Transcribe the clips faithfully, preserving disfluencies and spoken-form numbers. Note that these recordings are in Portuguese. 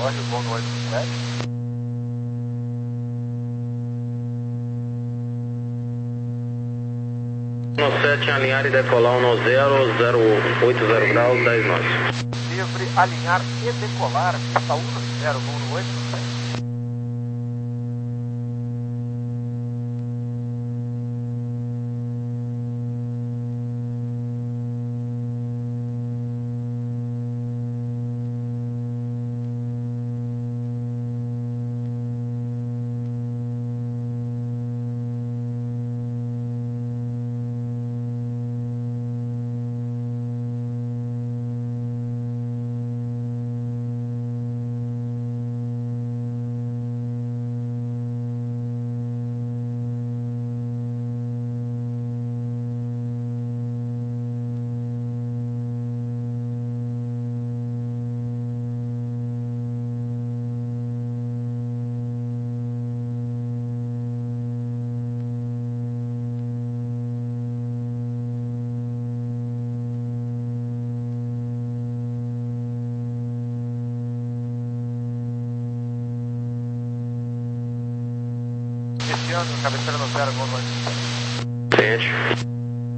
Jorge, voo no oito sete. No sete, alinhar e decolar um no zero, zero oito zero graus, dez nós. Livre, alinhar e decolar, pista um no zero, voo no oito sete. Iniciando, cabeceira no zero, voo no oito sete. Frente.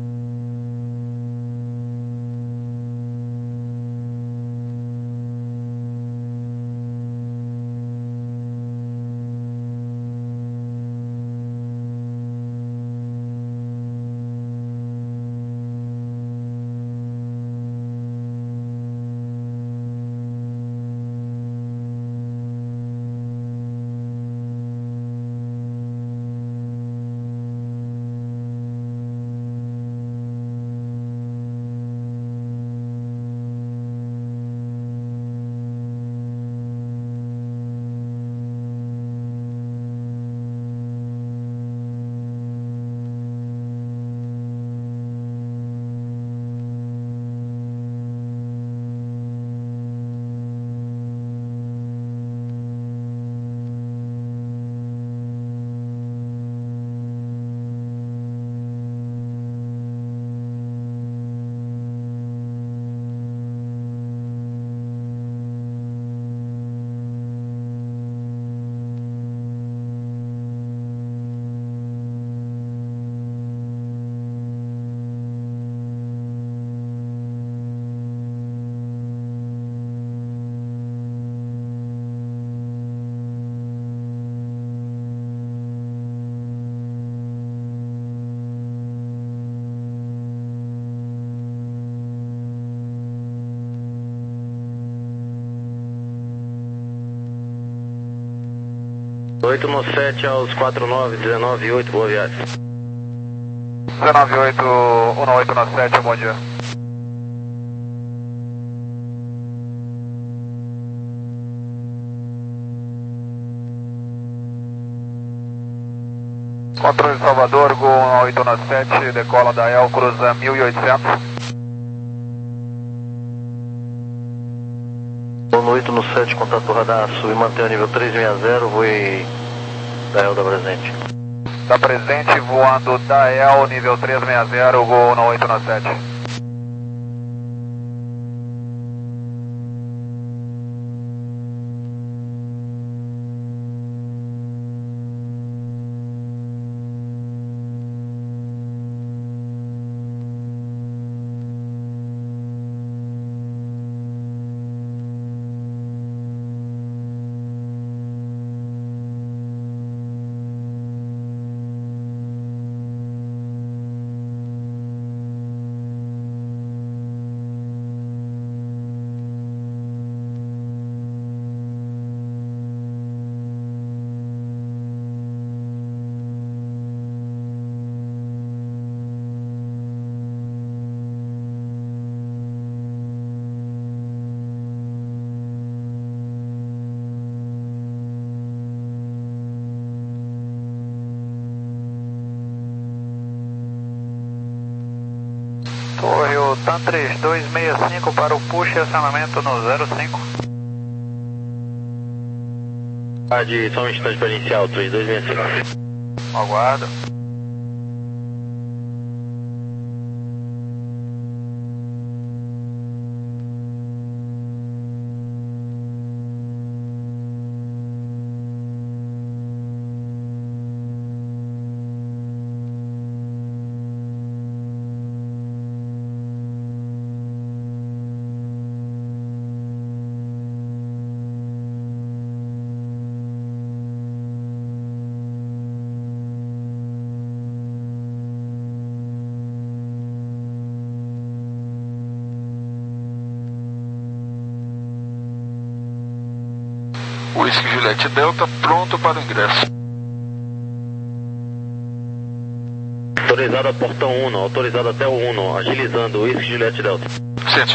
oito no sete aos quatro nove, dezenove e oito, boa viagem. dezenove e oito, um no oito no sete, bom dia. Controle de Salvador, Gol um no oito no sete, decola da El, cruza mil e oitocentos. No oito no sete, contato radar, sub, mantém o nível três seis zero, voe da El da presente. Da presente, voando da El, nível três seis zero, Gol no oito no sete. Torre, o TAM três dois seis cinco para o push e acionamento no zero cinco. Ah, de só um instante para iniciar, o três dois seis cinco. Aguardo. Whisky Juliette Delta, pronto para o ingresso. Autorizado a portão um, autorizado até o um, agilizando, Whisky Juliette Delta. Sente.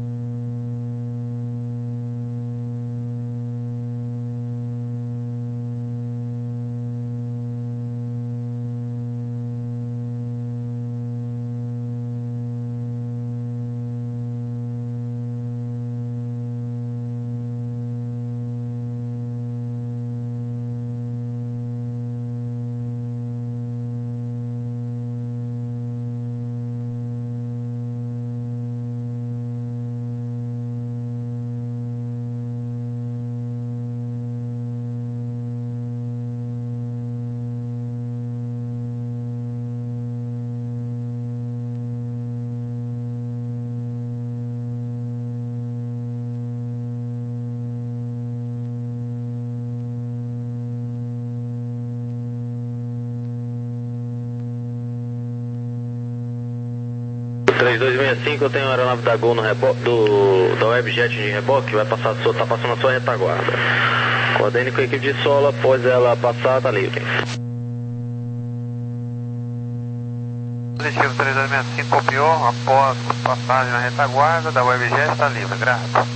três dois seis cinco, eu tenho a aeronave da Gol no reboque, do, da Webjet de reboque, vai passar, tá passando a sua retaguarda. Coordene com a equipe de solo, após ela passar, tá livre. Positivo três dois seis cinco, copiou, após passagem na retaguarda da Webjet, está livre, graças.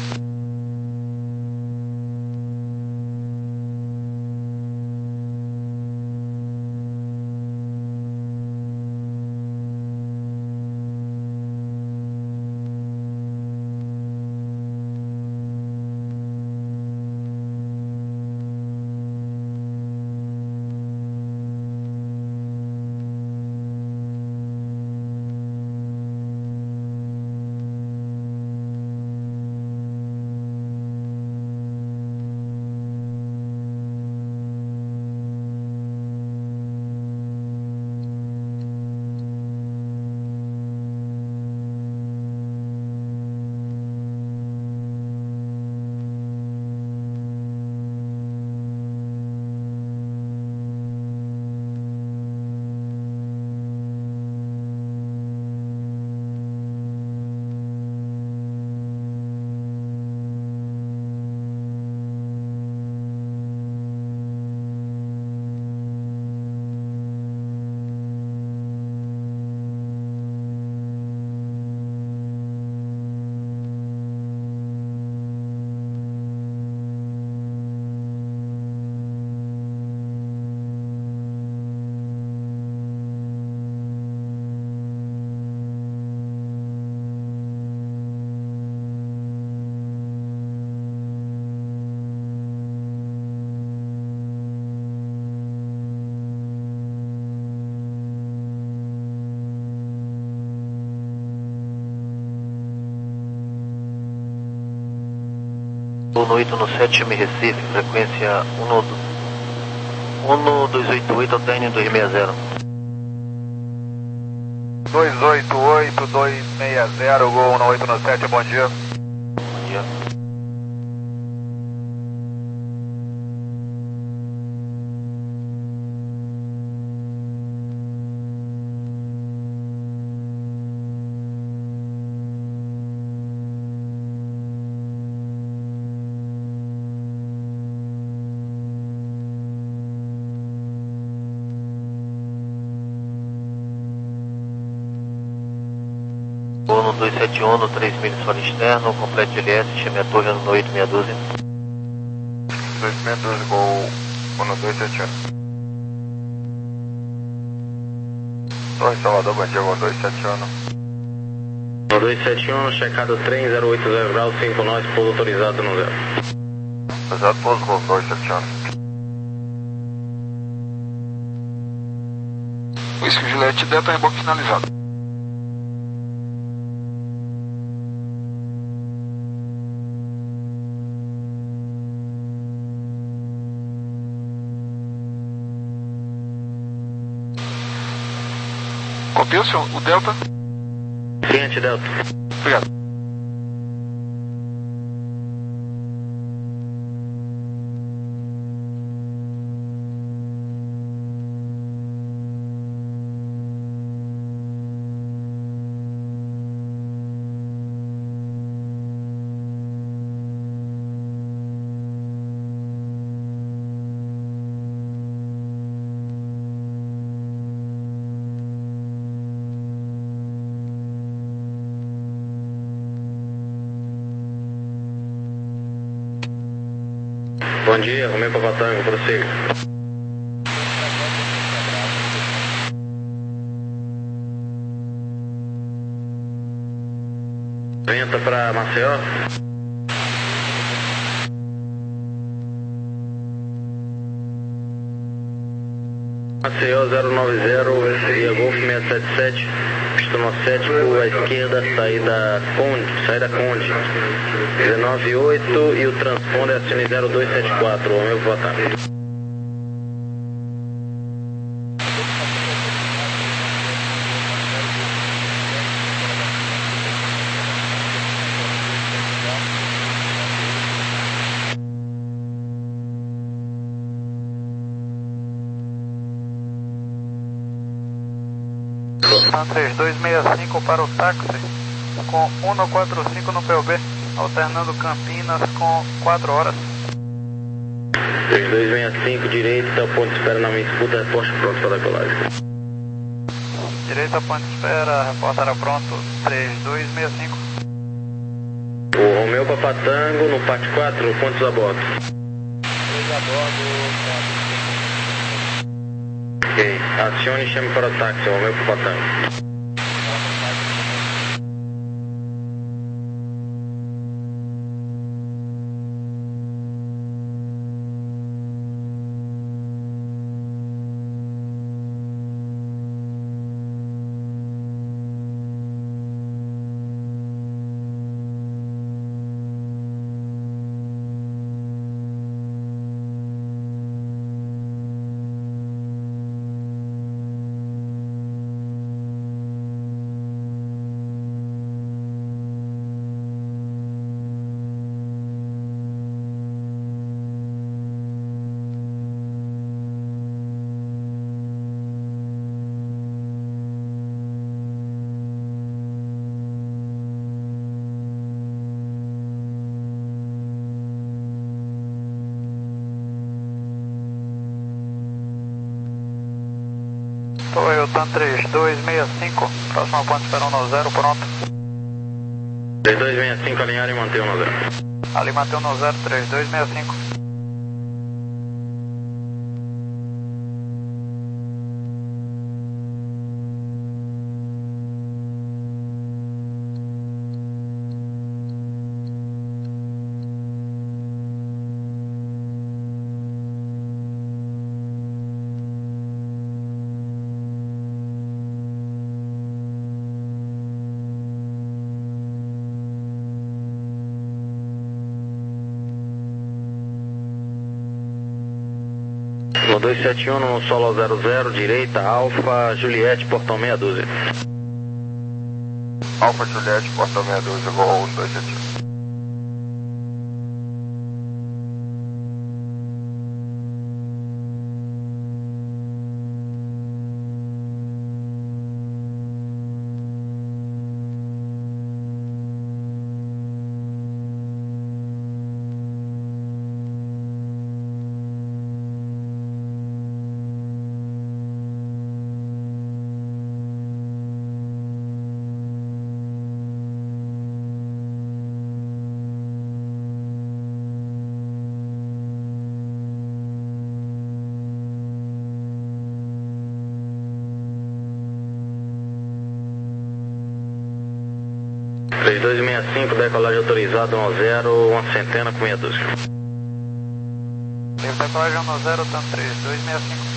um oito no sete, M Recife, frequência um dois oito oito, alterne dois seis zero. dois oito oito, dois seis zero, Gol um oito no sete, bom dia. Bom dia. Gol dois sete um, no três milhas fora externo, complete L S, chame a torre no oito meia dúzia. dois seis doze, Gol um dois sete um. Torre Salvador, bom dia, Gol dois sete um. Gol dois sete um, checado trem, zero oito zero graus, cinco nós, pouso autorizado no zero. Exato, pouso, Gol dois sete um. Whisky Juliette Delta, reboque finalizado. Copiou, senhor? O Delta? Sim, anti-Delta. Obrigado. Bom dia, Romeu Papa Tango, prossiga. Venta para Maceió. Maceió zero nove zero, via Golf seiscentos e setenta e sete, pista nove sete, curva à esquerda, saída Conde, saída Conde, dezenove oito e o transponder acione zero dois sete quatro, o meu votar. três dois seis cinco para o táxi, com cento e quarenta e cinco no P U B, alternando Campinas com quatro horas. três dois seis cinco, direita, ponto de espera na minha disputa, reposte pronto para decolagem. Direita, ponto de espera, reportará pronto, três dois seis cinco. O Romeu Papa Tango no Pátio quatro, pontos a bordo. três a bordo, Ok, acione e chame para o táxi, Romeu Papa Tango. Toyota três dois seis cinco, próximo ponto espera um nove zero, pronto. três dois seis cinco, alinhar e manter um nove zero. Ali mantém um nove zero, três dois seis cinco. No dois sete um, no solo zero zero, direita, Alfa, Juliette, portão meia dúzia. Alfa Juliette, portão meia dúzia, Gol um dois sete um. três dois seis cinco, decolagem autorizada um zero, uma centena com meia dúzia. Decolagem um zero, tanto três dois seis cinco.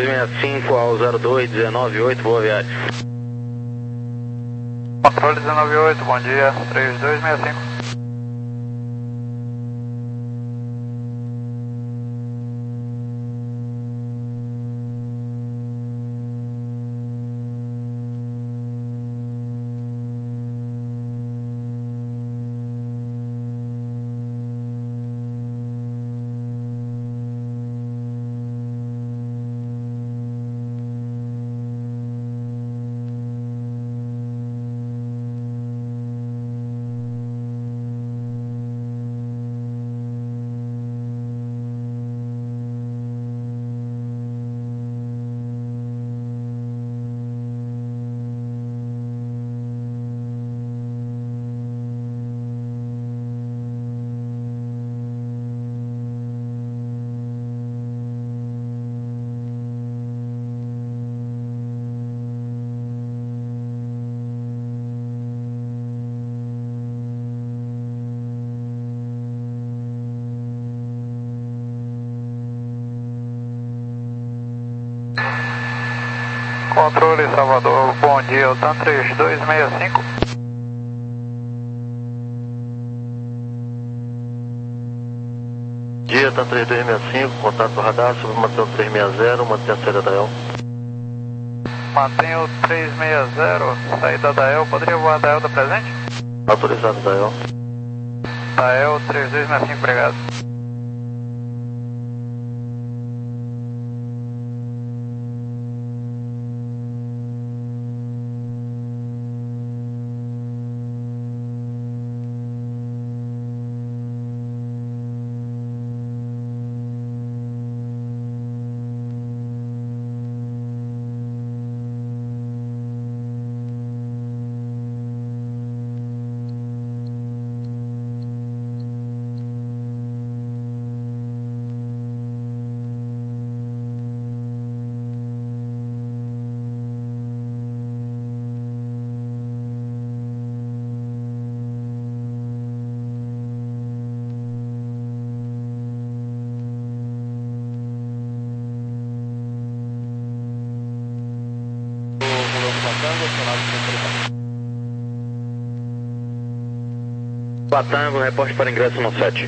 seis cinco ao zero dois, dezenove oito, boa viagem. Controle dezenove oito, bom dia, três dois seis cinco. Controle Salvador, bom dia, O T A N três dois seis cinco. Dia, O T A N três dois seis cinco, contato do radar, sobre mantenha três seis zero, mantenha a saída da E L. Mantenha o três seis zero, saída da E L, poderia voar da E L da presente? Autorizado da E L. Da E L três dois seis cinco, obrigado. Batango, reporte para ingresso no sete.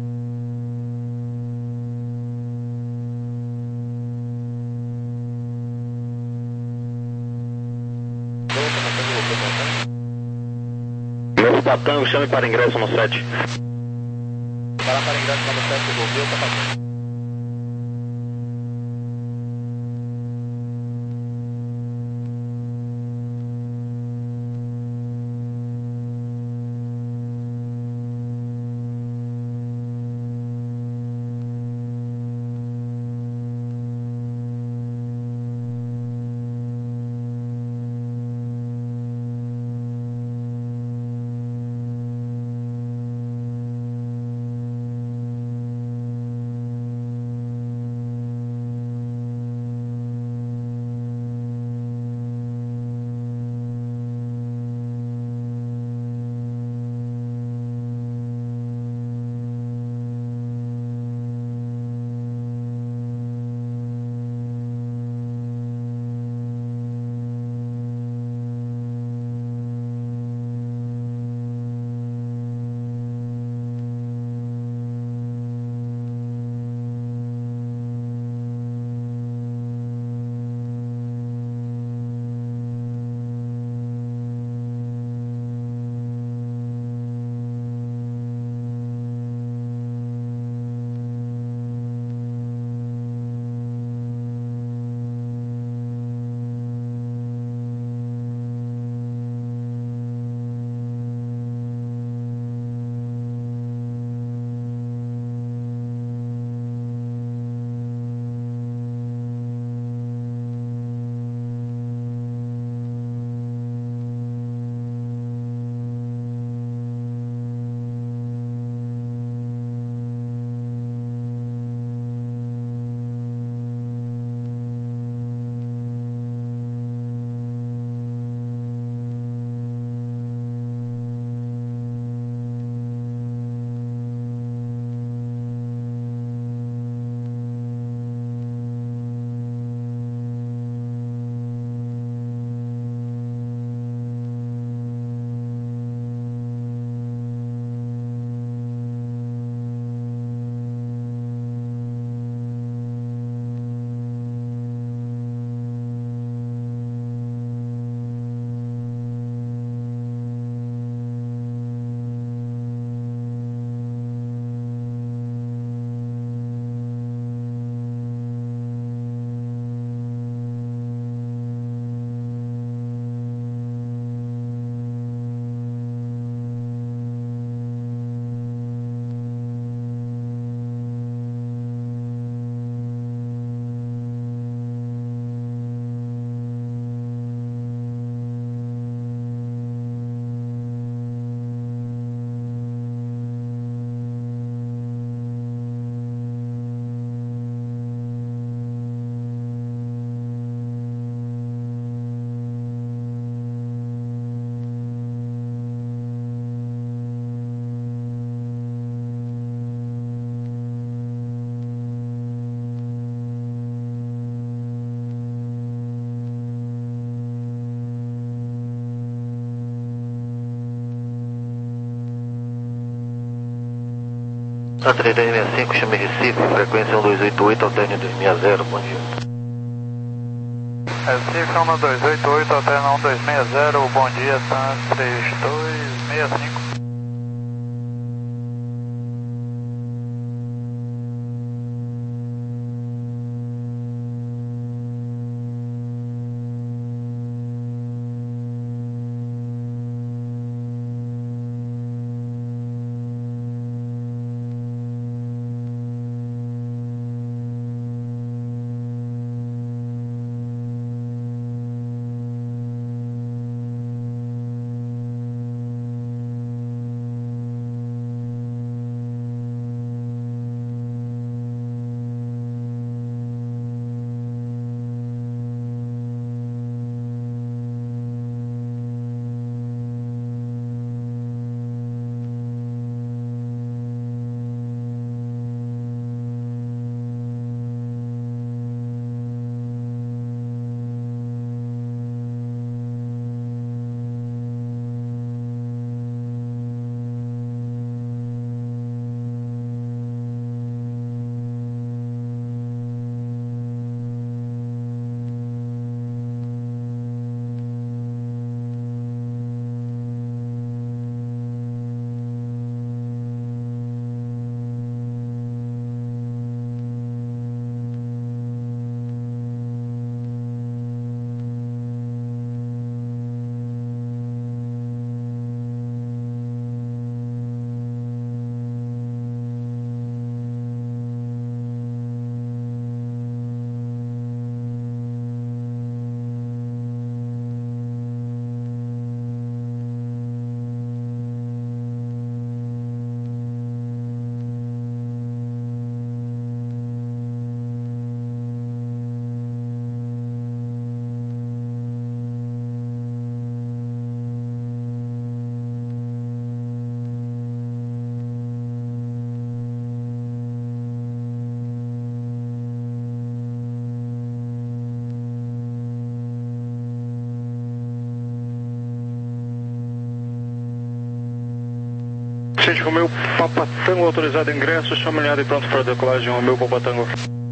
Novo Batango, chame para ingresso no sete. Para para ingresso no sete, devolveu, tá passando. Antena dois seis cinco, chame Recife, frequência um dois oito oito, alterna dois seis zero, bom dia. Recife um dois oito oito, alterna um dois seis zero, bom dia, TAM três dois seis cinco. Gente, Romeu Papa Tango autorizado ingresso, chama alinhado e pronto para decolagem, Romeu Papa Tango.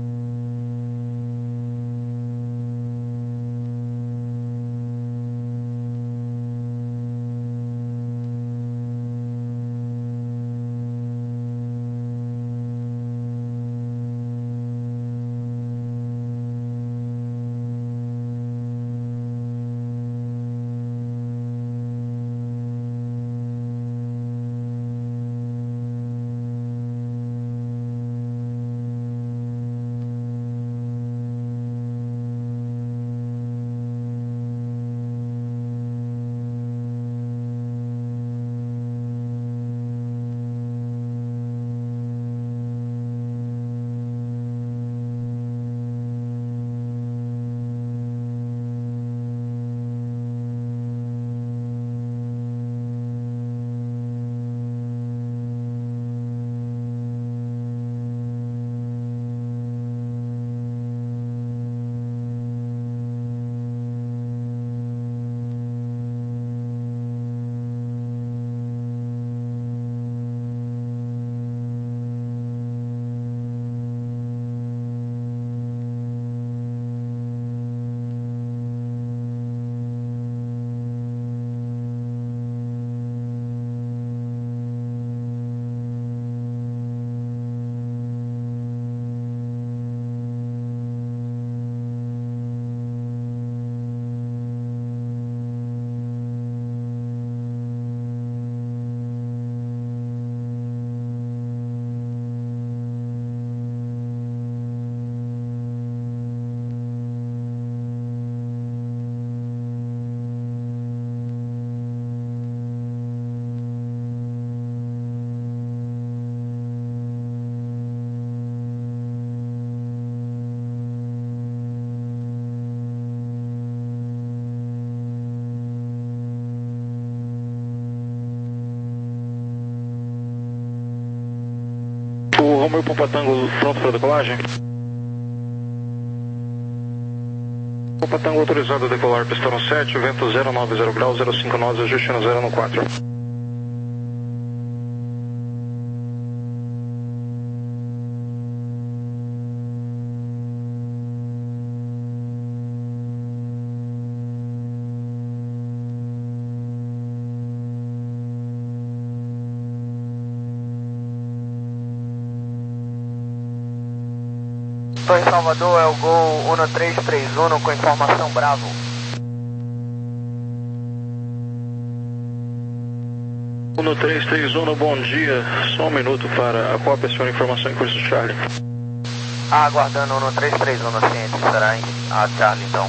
Romeu Papa Tango pronto para decolagem? Papa Tango autorizado a decolar, pistão no sete, vento zero nove zero graus, zero cinco nós, ajuste no zero no quatro. Torre Salvador, é o Gol um três três um com informação Bravo. um três três um, bom dia. Só um minuto para a cópia, senhor, informação em curso Charlie. Ah, aguardando um três três um, ciente, será em a Charlie então.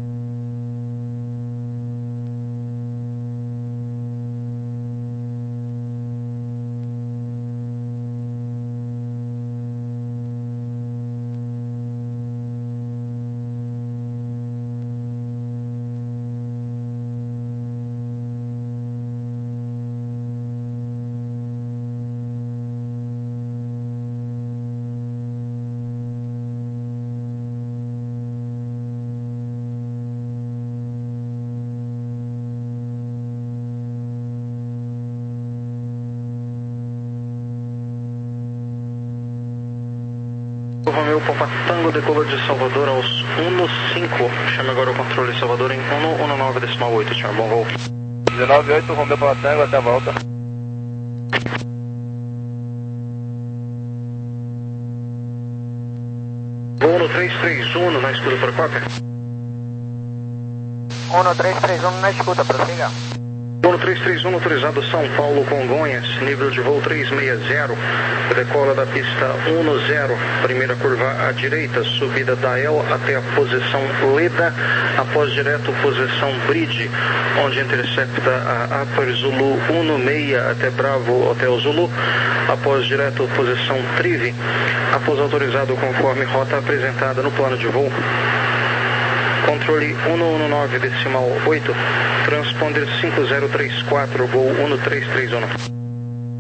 Romeu Papa Tango, decolou de Salvador aos um cinco. Chame agora o controle Salvador em um um nove decimal oito, senhor. Bom voo. dezenove oito, Romeu Papa Tango, até a volta. Voo no três três um, na escuta para cópia. um três três um na escuta, prossiga. Voo no três três um, autorizado São Paulo, Congonhas, nível de voo trezentos e sessenta, decola da pista um zero, primeira curva à direita, subida da El até a posição Leda, após direto posição Bridge, onde intercepta a Upper Zulu um seis até Bravo Hotel Zulu, após direto posição Trive, após autorizado conforme rota apresentada no plano de voo. Controle um um nove decimal oito, transponder cinco zero três quatro, Gol um três três um.